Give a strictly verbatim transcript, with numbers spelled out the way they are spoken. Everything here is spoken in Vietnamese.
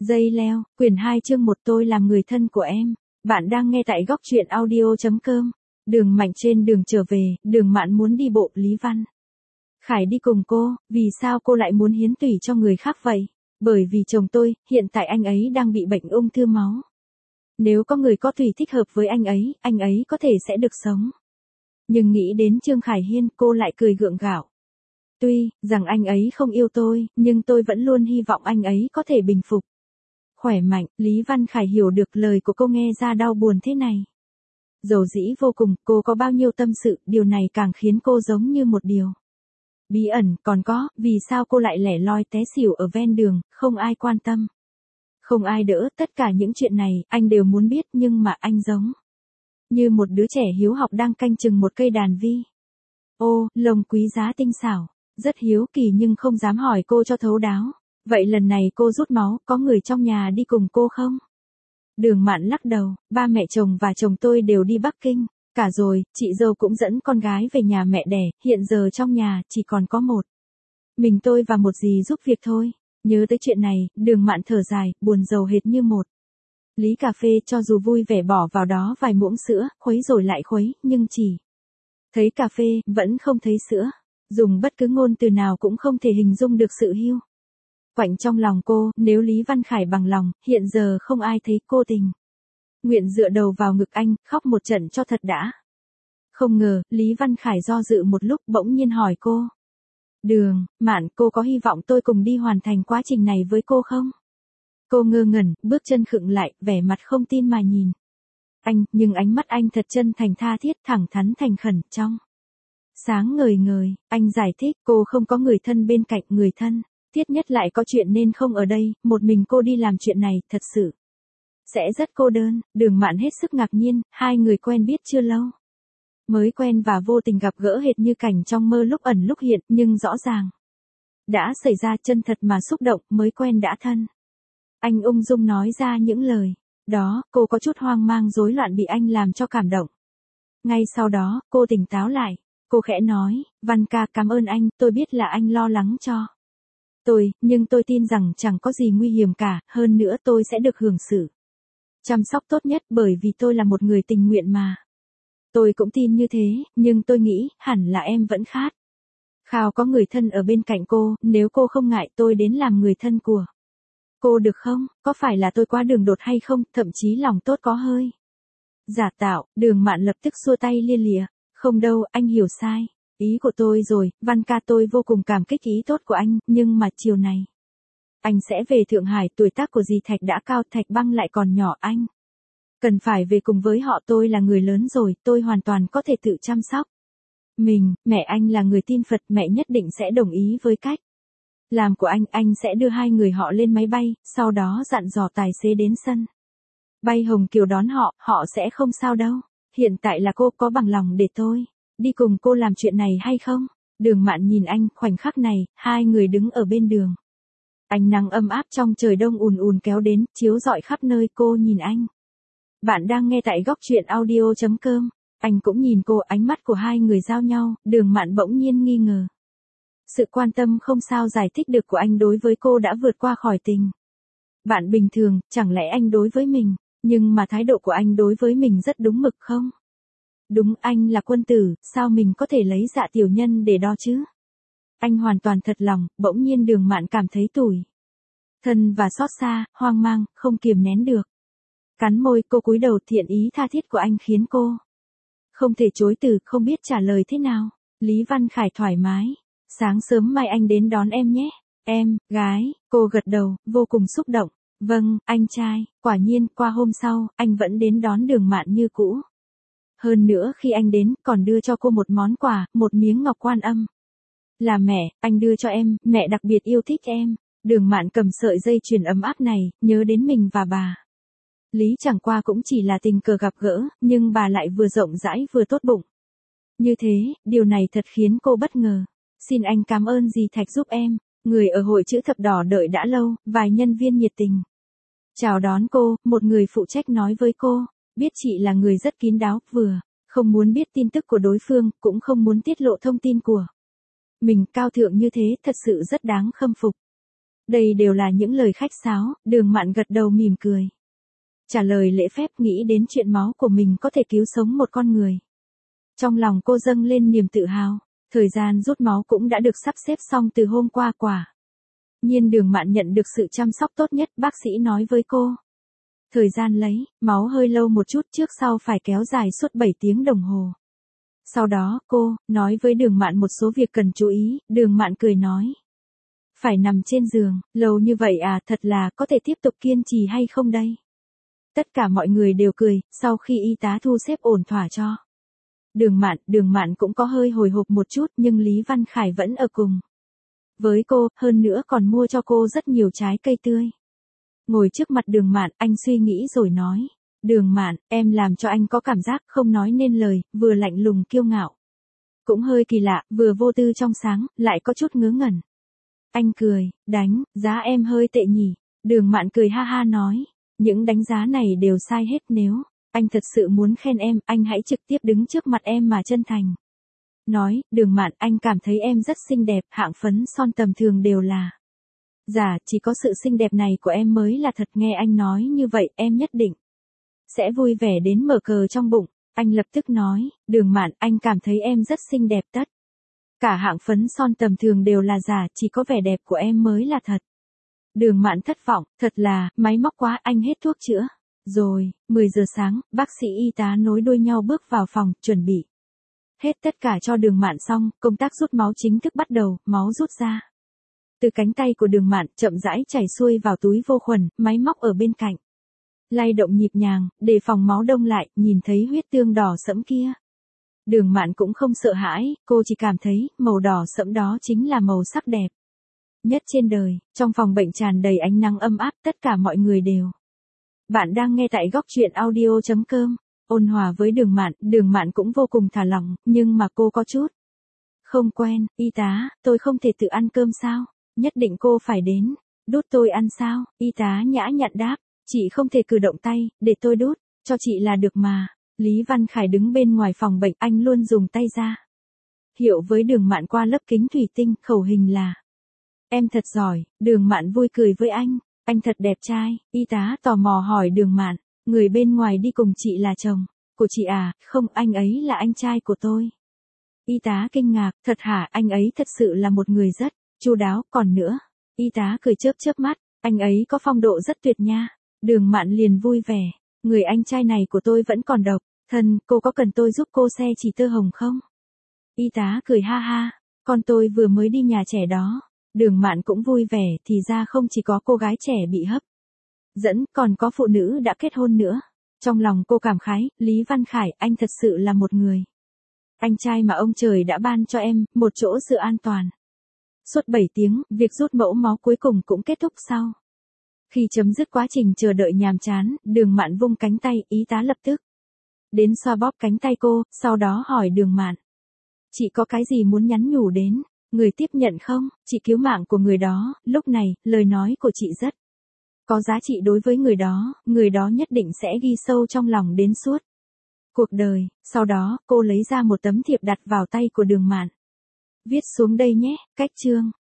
Dây leo, quyển hai chương một tôi làm người thân của em. Bạn đang nghe tại góc truyện audio.com. Đường Mạnh trên đường trở về, Đường Mạn muốn đi bộ, Lý Văn Khải đi cùng cô, vì sao cô lại muốn hiến tủy cho người khác vậy? Bởi vì chồng tôi, hiện tại anh ấy đang bị bệnh ung thư máu. Nếu có người có tủy thích hợp với anh ấy, anh ấy có thể sẽ được sống. Nhưng nghĩ đến Trương Khải Hiên, cô lại cười gượng gạo. Tuy rằng anh ấy không yêu tôi, nhưng tôi vẫn luôn hy vọng anh ấy có thể bình phục. Khỏe mạnh, Lý Văn Khải hiểu được lời của cô nghe ra đau buồn thế này. Dầu dĩ vô cùng, cô có bao nhiêu tâm sự, điều này càng khiến cô giống như một điều bí ẩn. Còn có, vì sao cô lại lẻ loi té xỉu ở ven đường, không ai quan tâm, không ai đỡ, tất cả những chuyện này, anh đều muốn biết, nhưng mà anh giống như một đứa trẻ hiếu học đang canh chừng một cây đàn vi. Ô, lông quý giá tinh xảo, rất hiếu kỳ nhưng không dám hỏi cô cho thấu đáo. Vậy lần này cô rút máu, có người trong nhà đi cùng cô không? Đường Mạn lắc đầu, ba mẹ chồng và chồng tôi đều đi Bắc Kinh, cả rồi, chị dâu cũng dẫn con gái về nhà mẹ đẻ, hiện giờ trong nhà chỉ còn có một mình tôi và một dì giúp việc thôi. Nhớ tới chuyện này, Đường Mạn thở dài, buồn rầu hệt như một ly cà phê, cho dù vui vẻ bỏ vào đó vài muỗng sữa, khuấy rồi lại khuấy, nhưng chỉ thấy cà phê, vẫn không thấy sữa. Dùng bất cứ ngôn từ nào cũng không thể hình dung được sự hiu quạnh trong lòng cô. Nếu Lý Văn Khải bằng lòng, hiện giờ không ai thấy cô tình nguyện dựa đầu vào ngực anh, khóc một trận cho thật đã. Không ngờ, Lý Văn Khải do dự một lúc, bỗng nhiên hỏi cô. Đường Mạn, cô có hy vọng tôi cùng đi hoàn thành quá trình này với cô không? Cô ngơ ngẩn, bước chân khựng lại, vẻ mặt không tin mà nhìn anh, nhưng ánh mắt anh thật chân thành tha thiết, thẳng thắn thành khẩn, trong sáng ngời ngời. Anh giải thích, cô không có người thân bên cạnh, người thân thiết nhất lại có chuyện nên không ở đây, một mình cô đi làm chuyện này, thật sự sẽ rất cô đơn. Đường Mạn hết sức ngạc nhiên, hai người quen biết chưa lâu, mới quen và vô tình gặp gỡ hệt như cảnh trong mơ, lúc ẩn lúc hiện, nhưng rõ ràng đã xảy ra, chân thật mà xúc động, mới quen đã thân. Anh ung dung nói ra những lời đó, cô có chút hoang mang rối loạn bị anh làm cho cảm động. Ngay sau đó, cô tỉnh táo lại, cô khẽ nói, Văn ca, cảm ơn anh, tôi biết là anh lo lắng cho tôi, nhưng tôi tin rằng chẳng có gì nguy hiểm cả, hơn nữa tôi sẽ được hưởng sự chăm sóc tốt nhất, bởi vì tôi là một người tình nguyện mà. Tôi cũng tin như thế, nhưng tôi nghĩ, hẳn là em vẫn khát khao có người thân ở bên cạnh cô, nếu cô không ngại tôi đến làm người thân của cô được không? Có phải là tôi quá đường đột hay không, thậm chí lòng tốt có hơi giả tạo? Đường Mạn lập tức xua tay lia lịa, không đâu, anh hiểu sai ý của tôi rồi, Văn ca, tôi vô cùng cảm kích ý tốt của anh, nhưng mà chiều này anh sẽ về Thượng Hải, tuổi tác của dì Thạch đã cao, Thạch Băng lại còn nhỏ, anh cần phải về cùng với họ. Tôi là người lớn rồi, tôi hoàn toàn có thể tự chăm sóc mình. Mẹ anh là người tin Phật, mẹ nhất định sẽ đồng ý với cách làm của anh. Anh sẽ đưa hai người họ lên máy bay, sau đó dặn dò tài xế đến sân bay Hồng Kiều đón họ, họ sẽ không sao đâu. Hiện tại là cô có bằng lòng để tôi đi cùng cô làm chuyện này hay không? Đường Mạn nhìn anh, khoảnh khắc này, hai người đứng ở bên đường. Ánh nắng ấm áp trong trời đông ùn ùn kéo đến, chiếu rọi khắp nơi. Cô nhìn anh. Bạn đang nghe tại góc truyện audio.com. Anh cũng nhìn cô, ánh mắt của hai người giao nhau, Đường Mạn bỗng nhiên nghi ngờ. Sự quan tâm không sao giải thích được của anh đối với cô đã vượt qua khỏi tình bạn bình thường, chẳng lẽ anh đối với mình, nhưng mà thái độ của anh đối với mình rất đúng mực không? Đúng, anh là quân tử, sao mình có thể lấy dạ tiểu nhân để đo chứ? Anh hoàn toàn thật lòng. Bỗng nhiên Đường Mạn cảm thấy tủi thân và xót xa, hoang mang, không kiềm nén được. Cắn môi, cô cúi đầu. Thiện ý tha thiết của anh khiến cô không thể chối từ, không biết trả lời thế nào. Lý Văn Khải thoải mái, sáng sớm mai anh đến đón em nhé. Em gái, cô gật đầu, vô cùng xúc động. Vâng, anh trai. Quả nhiên, qua hôm sau, anh vẫn đến đón Đường Mạn như cũ. Hơn nữa khi anh đến, còn đưa cho cô một món quà, một miếng ngọc Quan Âm. Là mẹ, anh đưa cho em, mẹ đặc biệt yêu thích em. Đường Mạn cầm sợi dây chuyền ấm áp này, nhớ đến mình và bà Lý, chẳng qua cũng chỉ là tình cờ gặp gỡ, nhưng bà lại vừa rộng rãi vừa tốt bụng như thế, điều này thật khiến cô bất ngờ. Xin anh cảm ơn dì Thạch giúp em. Người ở hội chữ thập đỏ đợi đã lâu, vài nhân viên nhiệt tình chào đón cô. Một người phụ trách nói với cô, biết chị là người rất kín đáo, vừa không muốn biết tin tức của đối phương, cũng không muốn tiết lộ thông tin của mình. Cao thượng như thế, thật sự rất đáng khâm phục. Đây đều là những lời khách sáo, Đường Mạn gật đầu mỉm cười. Trả lời lễ phép, nghĩ đến chuyện máu của mình có thể cứu sống một con người. Trong lòng cô dâng lên niềm tự hào, thời gian rút máu cũng đã được sắp xếp xong từ hôm qua quả. Nhiên Đường Mạn nhận được sự chăm sóc tốt nhất, bác sĩ nói với cô. Thời gian lấy, máu hơi lâu một chút, trước sau phải kéo dài suốt bảy tiếng đồng hồ. Sau đó, cô, nói với Đường Mạn một số việc cần chú ý, Đường Mạn cười nói. Phải nằm trên giường, lâu như vậy à, thật là, có thể tiếp tục kiên trì hay không đây? Tất cả mọi người đều cười, sau khi y tá thu xếp ổn thỏa cho. Đường Mạn, Đường Mạn cũng có hơi hồi hộp một chút, nhưng Lý Văn Khải vẫn ở cùng. Với cô, hơn nữa còn mua cho cô rất nhiều trái cây tươi. Ngồi trước mặt Đường Mạn, anh suy nghĩ rồi nói. Đường Mạn, em làm cho anh có cảm giác không nói nên lời, vừa lạnh lùng kiêu ngạo. Cũng hơi kỳ lạ, vừa vô tư trong sáng, lại có chút ngớ ngẩn. Anh cười, đánh, giá em hơi tệ nhỉ. Đường Mạn cười ha ha nói. Những đánh giá này đều sai hết, nếu anh thật sự muốn khen em, anh hãy trực tiếp đứng trước mặt em mà chân thành. Nói, Đường Mạn, anh cảm thấy em rất xinh đẹp, hạng phấn son tầm thường đều là giả, chỉ có sự xinh đẹp này của em mới là thật. Nghe anh nói như vậy, em nhất định sẽ vui vẻ đến mở cờ trong bụng. Anh lập tức nói, Đường Mạn, anh cảm thấy em rất xinh đẹp, tất cả hạng phấn son tầm thường đều là giả, chỉ có vẻ đẹp của em mới là thật. Đường Mạn thất vọng, thật là, máy móc quá, anh hết thuốc chữa. Rồi, mười giờ sáng, bác sĩ y tá nối đuôi nhau bước vào phòng, chuẩn bị hết tất cả cho Đường Mạn xong, công tác rút máu chính thức bắt đầu, máu rút ra. Từ cánh tay của Đường Mạn, chậm rãi chảy xuôi vào túi vô khuẩn, máy móc ở bên cạnh. Lay động nhịp nhàng, để phòng máu đông lại, nhìn thấy huyết tương đỏ sẫm kia. Đường Mạn cũng không sợ hãi, cô chỉ cảm thấy, màu đỏ sẫm đó chính là màu sắc đẹp nhất trên đời. Trong phòng bệnh tràn đầy ánh nắng ấm áp, tất cả mọi người đều. Bạn đang nghe tại góc truyện audio chấm com. Ôn hòa với Đường Mạn, Đường Mạn cũng vô cùng thả lỏng, nhưng mà cô có chút không quen. Y tá, tôi không thể tự ăn cơm sao? Nhất định cô phải đến đút tôi ăn sao? Y tá nhã nhặn đáp, chị không thể cử động tay, để tôi đút cho chị là được mà. Lý Văn Khải đứng bên ngoài phòng bệnh, anh luôn dùng tay ra hiệu với Đường Mạn qua lớp kính thủy tinh, khẩu hình là em thật giỏi. Đường Mạn vui cười với anh, anh thật đẹp trai. Y tá tò mò hỏi Đường Mạn, người bên ngoài đi cùng chị là chồng của chị à? Không, anh ấy là anh trai của tôi. Y tá kinh ngạc, thật hả? Anh ấy thật sự là một người rất chu đáo, còn nữa. Y tá cười chớp chớp mắt, anh ấy có phong độ rất tuyệt nha. Đường Mạn liền vui vẻ, người anh trai này của tôi vẫn còn độc thân, cô có cần tôi giúp cô xe chỉ tơ hồng không? Y tá cười ha ha, con tôi vừa mới đi nhà trẻ đó. Đường Mạn cũng vui vẻ, thì ra không chỉ có cô gái trẻ bị hấp dẫn, còn có phụ nữ đã kết hôn nữa. Trong lòng cô cảm khái, Lý Văn Khải, anh thật sự là một người anh trai mà ông trời đã ban cho em, một chỗ sự an toàn. Suốt bảy tiếng, việc rút mẫu máu cuối cùng cũng kết thúc sau. Khi chấm dứt quá trình chờ đợi nhàm chán, Đường Mạn vung cánh tay, y tá lập tức đến xoa bóp cánh tay cô, sau đó hỏi Đường Mạn. Chị có cái gì muốn nhắn nhủ đến người tiếp nhận không? Chị cứu mạng của người đó, lúc này, lời nói của chị rất có giá trị đối với người đó, người đó nhất định sẽ ghi sâu trong lòng đến suốt cuộc đời. Sau đó, cô lấy ra một tấm thiệp đặt vào tay của Đường Mạn. Viết xuống đây nhé, cách chương.